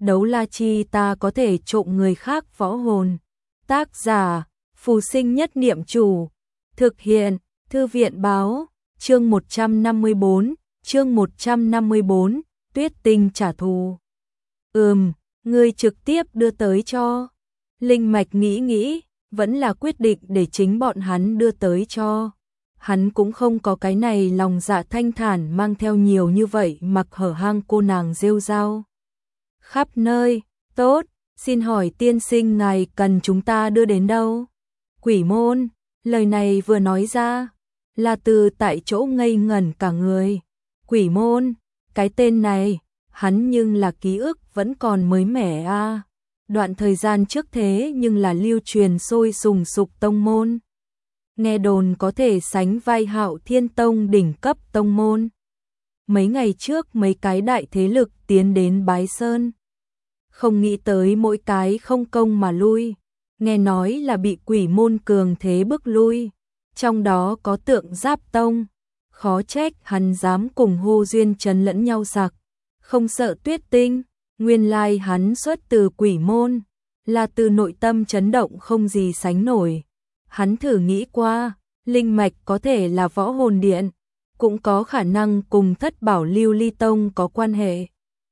đấu la chi ta có thể trộm người khác võ hồn. Tác giả, Phù Sinh Nhất Niệm Chủ. Thực hiện, Thư viện báo, chương 154, Tuyết Tinh trả thù. Ngươi trực tiếp đưa tới cho. Linh Mạch nghĩ, vẫn là quyết định để chính bọn hắn đưa tới cho. Hắn cũng không có cái này lòng dạ thanh thản mang theo nhiều như vậy mặc hở hang cô nàng rêu rao. Khắp nơi, tốt, xin hỏi tiên sinh ngài cần chúng ta đưa đến đâu? Quỷ môn, lời này vừa nói ra, là từ tại chỗ ngây ngẩn cả người. Quỷ môn, cái tên này, hắn nhưng là ký ức vẫn còn mới mẻ a. Đoạn thời gian trước thế nhưng là lưu truyền sôi sùng sục tông môn. Nghe đồn có thể sánh vai Hạo Thiên Tông đỉnh cấp tông môn. Mấy ngày trước mấy cái đại thế lực tiến đến Bái Sơn. Không nghĩ tới mỗi cái không công mà lui. Nghe nói là bị quỷ môn cường thế bức lui. Trong đó có Tượng Giáp Tông. Khó trách hắn dám cùng Hô Duyên Trấn lẫn nhau sặc. Không sợ Tuyết Tinh. Nguyên lai hắn xuất từ quỷ môn. Là từ nội tâm chấn động không gì sánh nổi. Hắn thử nghĩ qua, linh mạch có thể là võ hồn điện, cũng có khả năng cùng Thất Bảo Lưu Ly Tông có quan hệ.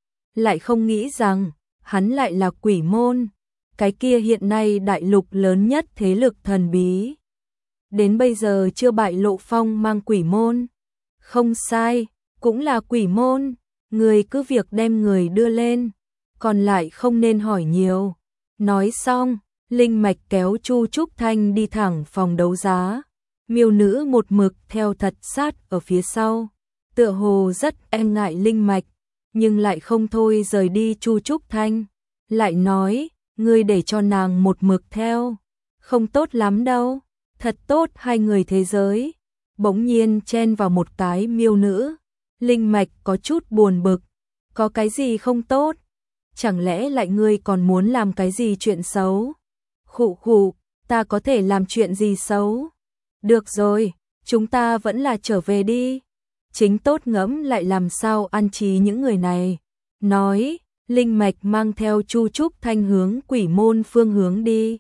Lại không nghĩ rằng, hắn lại là quỷ môn, cái kia hiện nay đại lục lớn nhất thế lực thần bí. Đến bây giờ chưa bại lộ phong mang quỷ môn. Không sai, cũng là quỷ môn, người cứ việc đem người đưa lên, còn lại không nên hỏi nhiều. Nói xong, Linh Mạch kéo Chu Trúc Thanh đi thẳng phòng đấu giá. Miêu nữ một mực theo thật sát ở phía sau, tựa hồ rất e ngại Linh Mạch, nhưng lại không thôi rời đi. Chu Trúc Thanh lại nói, ngươi để cho nàng một mực theo, không tốt lắm đâu, thật tốt hai người thế giới. Bỗng nhiên chen vào một cái miêu nữ, Linh Mạch có chút buồn bực, có cái gì không tốt? Chẳng lẽ lại ngươi còn muốn làm cái gì chuyện xấu? Khụ, ta có thể làm chuyện gì xấu? Được rồi, chúng ta vẫn là trở về đi. Chính tốt ngẫm lại làm sao an trí những người này. Nói, Linh Mạch mang theo Chu Trúc Thanh hướng quỷ môn phương hướng đi.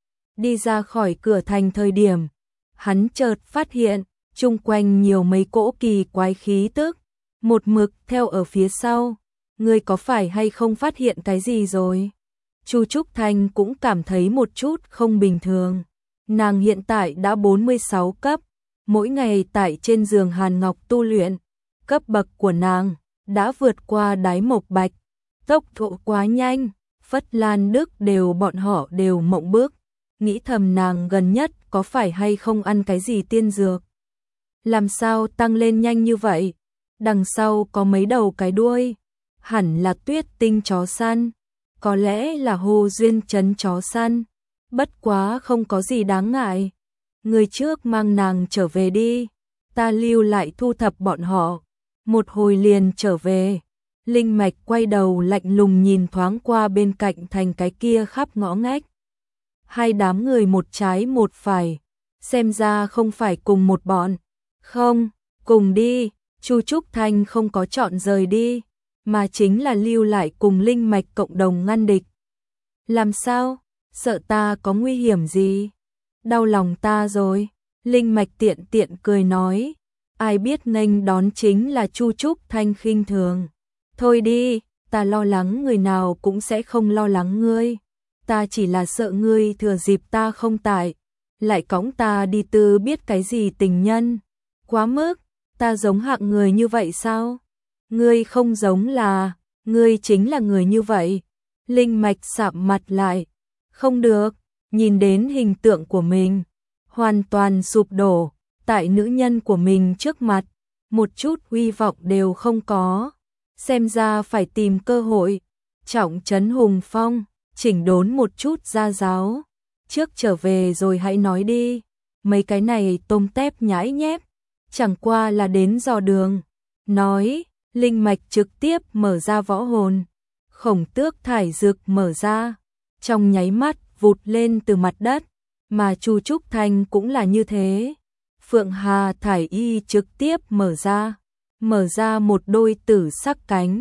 Đi ra khỏi cửa thành thời điểm, hắn chợt phát hiện, chung quanh nhiều mấy cỗ kỳ quái khí tức, một mực theo ở phía sau. Ngươi có phải hay không phát hiện cái gì rồi? Chu Trúc Thanh cũng cảm thấy một chút không bình thường. Nàng hiện tại đã 46 cấp, mỗi ngày tại trên giường Hàn Ngọc tu luyện. Cấp bậc của nàng đã vượt qua Đái Mộc Bạch. Tốc độ quá nhanh, Phất Lan Đức bọn họ đều mộng bước. Nghĩ thầm nàng gần nhất có phải hay không ăn cái gì tiên dược? Làm sao tăng lên nhanh như vậy? Đằng sau có mấy đầu cái đuôi. Hẳn là Tuyết Tinh chó săn, có lẽ là Hồ Duyên Trấn chó săn, bất quá không có gì đáng ngại. Người trước mang nàng trở về đi, ta lưu lại thu thập bọn họ, một hồi liền trở về. Linh Mạch quay đầu lạnh lùng nhìn thoáng qua bên cạnh thành cái kia khắp ngõ ngách. Hai đám người một trái một phải, xem ra không phải cùng một bọn. Không, cùng đi, Chu Trúc Thanh không có chọn rời đi, mà chính là lưu lại cùng Linh Mạch cộng đồng ngăn địch. Làm sao? Sợ ta có nguy hiểm gì? Đau lòng ta rồi. Linh Mạch tiện cười nói. Ai biết nghênh đón chính là Chu Trúc Thanh khinh thường. Thôi đi, ta lo lắng người nào cũng sẽ không lo lắng ngươi. Ta chỉ là sợ ngươi thừa dịp ta không tại, lại cõng ta đi tư biết cái gì tình nhân. Quá mức, ta giống hạng người như vậy sao? Ngươi không giống là, ngươi chính là người như vậy. Linh Mạch sạm mặt lại. Không được, nhìn đến hình tượng của mình, hoàn toàn sụp đổ, tại nữ nhân của mình trước mặt, một chút hy vọng đều không có. Xem ra phải tìm cơ hội, trọng trấn hùng phong, chỉnh đốn một chút gia giáo. Trước trở về rồi hãy nói đi, mấy cái này tôm tép nhãi nhép, chẳng qua là đến dò đường. Nói, Linh Mạch trực tiếp mở ra võ hồn, Khổng Tước thải dược mở ra, trong nháy mắt vụt lên từ mặt đất, mà Chu Trúc Thanh cũng là như thế. Phượng Hà thải y trực tiếp mở ra một đôi tử sắc cánh,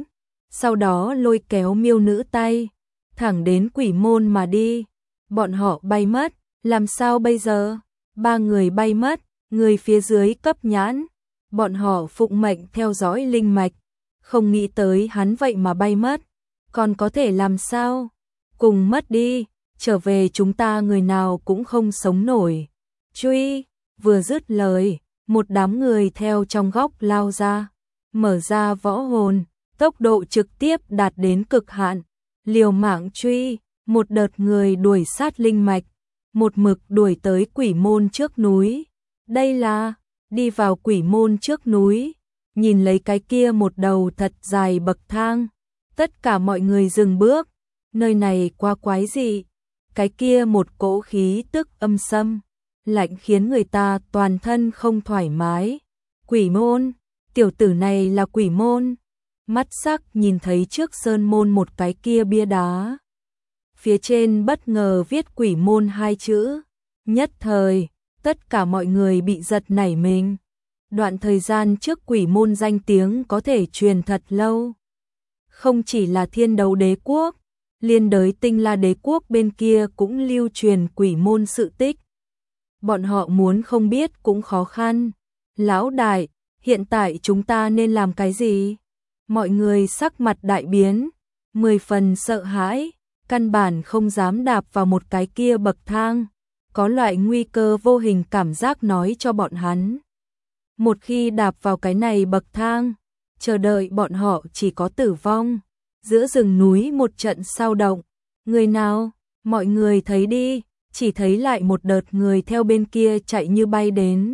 sau đó lôi kéo Miêu Nữ tay, thẳng đến quỷ môn mà đi. Bọn họ bay mất, làm sao bây giờ? Ba người bay mất, người phía dưới cấp nhãn, bọn họ phụng mệnh theo dõi linh mạch, không nghĩ tới hắn vậy mà bay mất, còn có thể làm sao? Cùng mất đi, trở về chúng ta người nào cũng không sống nổi. Truy, vừa dứt lời, một đám người theo trong góc lao ra, mở ra võ hồn, tốc độ trực tiếp đạt đến cực hạn, liều mạng truy, một đợt người đuổi sát linh mạch, một mực đuổi tới quỷ môn trước núi. Đây là đi vào quỷ môn trước núi, nhìn lấy cái kia một đầu thật dài bậc thang, tất cả mọi người dừng bước, nơi này quá quái dị, cái kia một cỗ khí tức âm xâm, lạnh khiến người ta toàn thân không thoải mái. Quỷ môn, tiểu tử này là quỷ môn. Mắt sắc nhìn thấy trước sơn môn một cái kia bia đá, phía trên bất ngờ viết quỷ môn hai chữ, nhất thời tất cả mọi người bị giật nảy mình. Đoạn thời gian trước quỷ môn danh tiếng có thể truyền thật lâu, không chỉ là Thiên Đấu Đế quốc, liên đới Tinh La Đế quốc bên kia cũng lưu truyền quỷ môn sự tích. Bọn họ muốn không biết cũng khó khăn. Lão đại, hiện tại chúng ta nên làm cái gì? Mọi người sắc mặt đại biến, 10 phần sợ hãi, căn bản không dám đạp vào một cái kia bậc thang, có loại nguy cơ vô hình cảm giác nói cho bọn hắn. Một khi đạp vào cái này bậc thang, chờ đợi bọn họ chỉ có tử vong. Giữa rừng núi một trận sao động, người nào, mọi người thấy đi, chỉ thấy lại một đợt người theo bên kia chạy như bay đến.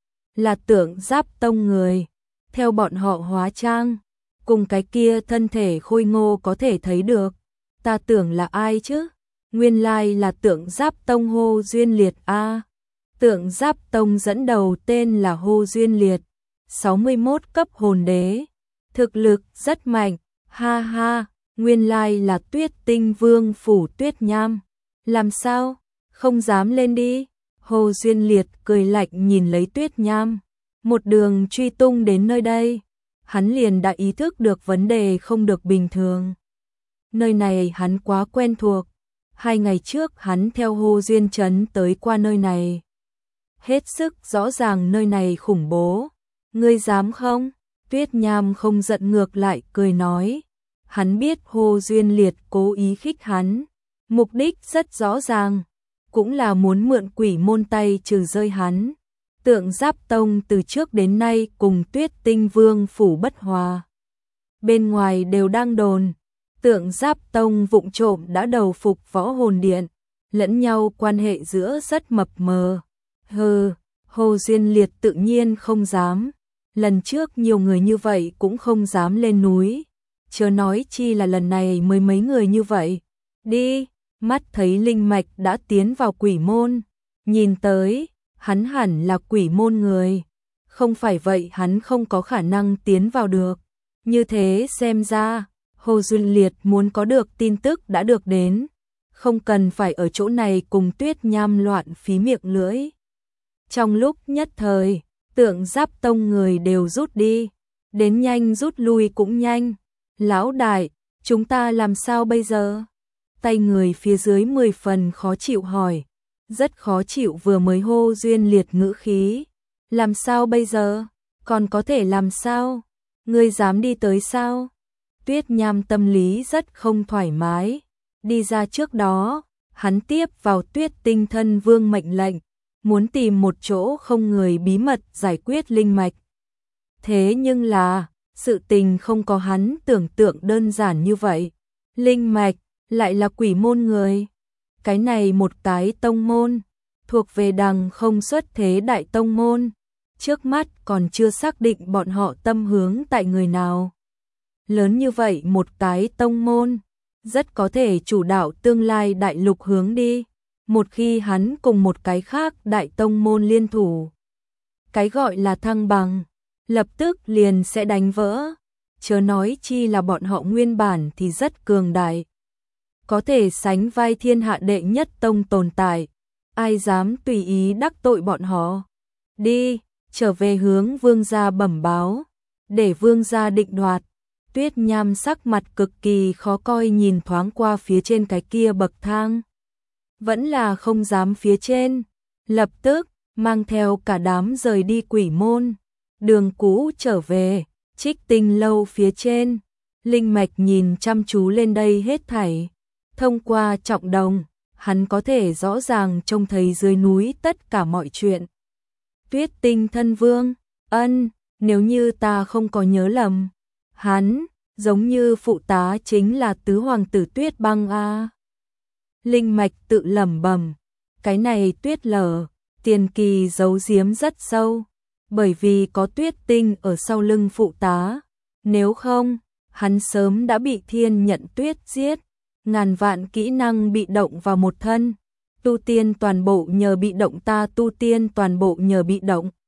Là Tượng Giáp Tông người, theo bọn họ hóa trang, cùng cái kia thân thể khôi ngô có thể thấy được. Ta tưởng là ai chứ? Nguyên lai là Tượng Giáp Tông Hô Duyên Liệt a. Tượng Giáp Tông dẫn đầu tên là Hô Duyên Liệt, 61 cấp hồn đế, thực lực rất mạnh, ha ha, nguyên lai là Tuyết Tinh Vương phủ Tuyết Nham. Làm sao? Không dám lên đi. Hô Duyên Liệt cười lạnh nhìn lấy Tuyết Nham, một đường truy tung đến nơi đây, hắn liền đã ý thức được vấn đề không được bình thường. Nơi này hắn quá quen thuộc, 2 ngày trước hắn theo Hô Duyên Trấn tới qua nơi này. Hết sức rõ ràng nơi này khủng bố. Ngươi dám không? Tuyết Nham không giận ngược lại cười nói. Hắn biết Hô Duyên Liệt cố ý khích hắn, mục đích rất rõ ràng, cũng là muốn mượn quỷ môn tay trừ rơi hắn. Tượng Giáp Tông từ trước đến nay cùng Tuyết Tinh Vương phủ bất hòa. Bên ngoài đều đang đồn, Tượng Giáp Tông vụng trộm đã đầu phục Võ Hồn Điện, lẫn nhau quan hệ giữa rất mập mờ. Hừ, Hô Duyên Liệt tự nhiên không dám. Lần trước nhiều người như vậy cũng không dám lên núi, chớ nói chi là lần này mới mấy người như vậy. Đi, mắt thấy linh mạch đã tiến vào quỷ môn, nhìn tới, hắn hẳn là quỷ môn người, không phải vậy hắn không có khả năng tiến vào được. Như thế xem ra, Hô Duyên Liệt muốn có được tin tức đã được đến, không cần phải ở chỗ này cùng Tuyết Nham loạn phí miệng lưỡi. Trong lúc nhất thời, Tượng Giáp Tông người đều rút đi, đến nhanh rút lui cũng nhanh. Lão đại, chúng ta làm sao bây giờ? Tay người phía dưới 10 phần khó chịu hỏi, rất khó chịu vừa mới Hô Duyên Liệt ngữ khí. Làm sao bây giờ? Còn có thể làm sao? Ngươi dám đi tới sao? Tuyết Nham tâm lý rất không thoải mái. Đi ra trước đó, hắn tiếp vào Tuyết Tinh Thân Vương mệnh lệnh, muốn tìm một chỗ không người bí mật giải quyết linh mạch. Thế nhưng là, sự tình không có hắn tưởng tượng đơn giản như vậy. Linh mạch, lại là quỷ môn người. Cái này một cái tông môn, thuộc về đằng không xuất thế đại tông môn. Trước mắt còn chưa xác định bọn họ tâm hướng tại người nào. Lớn như vậy một cái tông môn, rất có thể chủ đạo tương lai đại lục hướng đi. Một khi hắn cùng một cái khác đại tông môn liên thủ, cái gọi là thăng bằng, lập tức liền sẽ đánh vỡ. Chớ nói chi là bọn họ nguyên bản thì rất cường đại, có thể sánh vai thiên hạ đệ nhất tông tồn tại. Ai dám tùy ý đắc tội bọn họ? Đi, trở về hướng vương gia bẩm báo, để vương gia định đoạt. Tuyết Nham sắc mặt cực kỳ khó coi nhìn thoáng qua phía trên cái kia bậc thang. Vẫn là không dám phía trên, lập tức mang theo cả đám rời đi quỷ môn, đường cũ trở về, Trích Tinh lâu phía trên. Linh Mạch nhìn chăm chú lên đây hết thảy, thông qua trọng đồng, hắn có thể rõ ràng trông thấy dưới núi tất cả mọi chuyện. Tuyết Tinh thân vương, nếu như ta không có nhớ lầm, hắn giống như phụ tá chính là tứ hoàng tử Tuyết Băng a. Linh Mạch tự lẩm bẩm, cái này Tuyết Lở, tiền kỳ giấu giếm rất sâu, bởi vì có Tuyết Tinh ở sau lưng phụ tá, nếu không, hắn sớm đã bị Thiên Nhận Tuyết giết, ngàn vạn kỹ năng bị động vào một thân, tu tiên toàn bộ nhờ bị động ta tu tiên toàn bộ nhờ bị động.